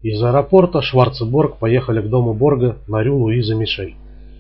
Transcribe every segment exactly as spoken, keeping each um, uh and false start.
Из аэропорта Шварц и Борг поехали к дому Борга на рю Луизы Мишель.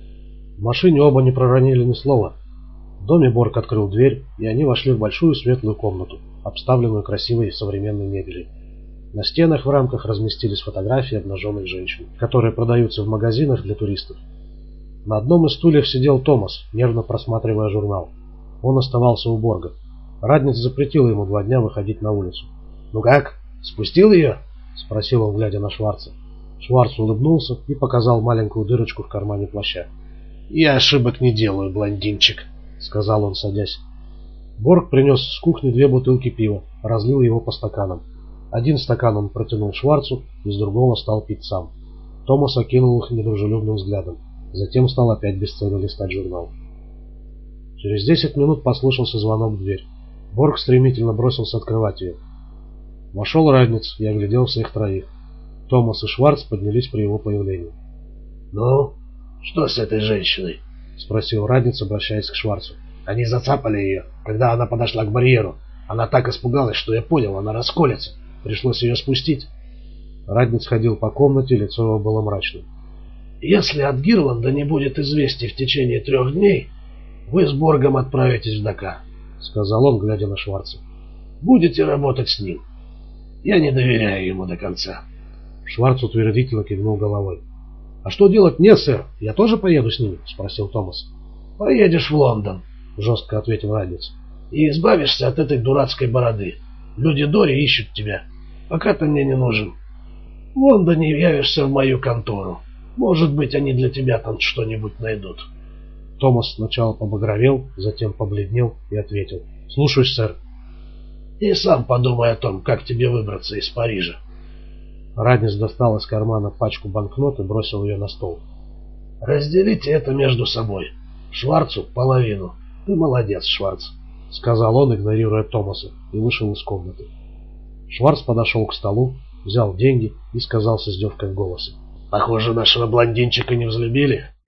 В машине оба не проронили ни слова. В доме Борг открыл дверь, и они вошли в большую светлую комнату, обставленную красивой современной мебелью. На стенах в рамках разместились фотографии обнаженных женщин, которые продаются в магазинах для туристов. На одном из стульев сидел Томас, нервно просматривая журнал. Он оставался у Борга. Радниц запретил ему два дня выходить на улицу. «Ну как, спустил ее?» — спросил он, глядя на Шварца. Шварц улыбнулся и показал маленькую дырочку в кармане плаща. «Я ошибок не делаю, блондинчик», — сказал он, садясь. Борг принес с кухни две бутылки пива, разлил его по стаканам. Один стакан он протянул Шварцу, из другого стал пить сам. Томас окинул их недружелюбным взглядом, затем стал опять бесцельно листать журнал. Через десять минут послышался звонок в дверь. Борг стремительно бросился открывать ее. Вошел Радниц и оглядел всех троих. Томас и Шварц поднялись при его появлении. «Ну, что с этой женщиной?» — спросил Радниц, обращаясь к Шварцу. «Они зацапали ее, когда она подошла к барьеру. Она так испугалась, что я понял, она расколется. Пришлось ее спустить». Радниц ходил по комнате, лицо его было мрачным. «Если от Гирланда не будет известий в течение трех дней, вы с Боргом отправитесь в Дакар», — сказал он, глядя на Шварца. «Будете работать с ним. Я не доверяю ему до конца». Шварц утвердительно кивнул головой. «А что делать мне, сэр? Я тоже поеду с ними?» — спросил Томас. «Поедешь в Лондон», — жестко ответил Радниц. «И избавишься от этой дурацкой бороды. Люди Дори ищут тебя. Пока ты мне не нужен. В Лондоне явишься в мою контору. Может быть, они для тебя там что-нибудь найдут». Томас сначала побагровел, затем побледнел и ответил. «Слушаюсь, сэр». «И сам подумай о том, как тебе выбраться из Парижа». Радниц достал из кармана пачку банкнот и бросил ее на стол. «Разделите это между собой. Шварцу половину. Ты молодец, Шварц», — сказал он, игнорируя Томаса, и вышел из комнаты. Шварц подошел к столу, взял деньги и сказал с издевкой в голосе. «Похоже, нашего блондинчика не взлюбили».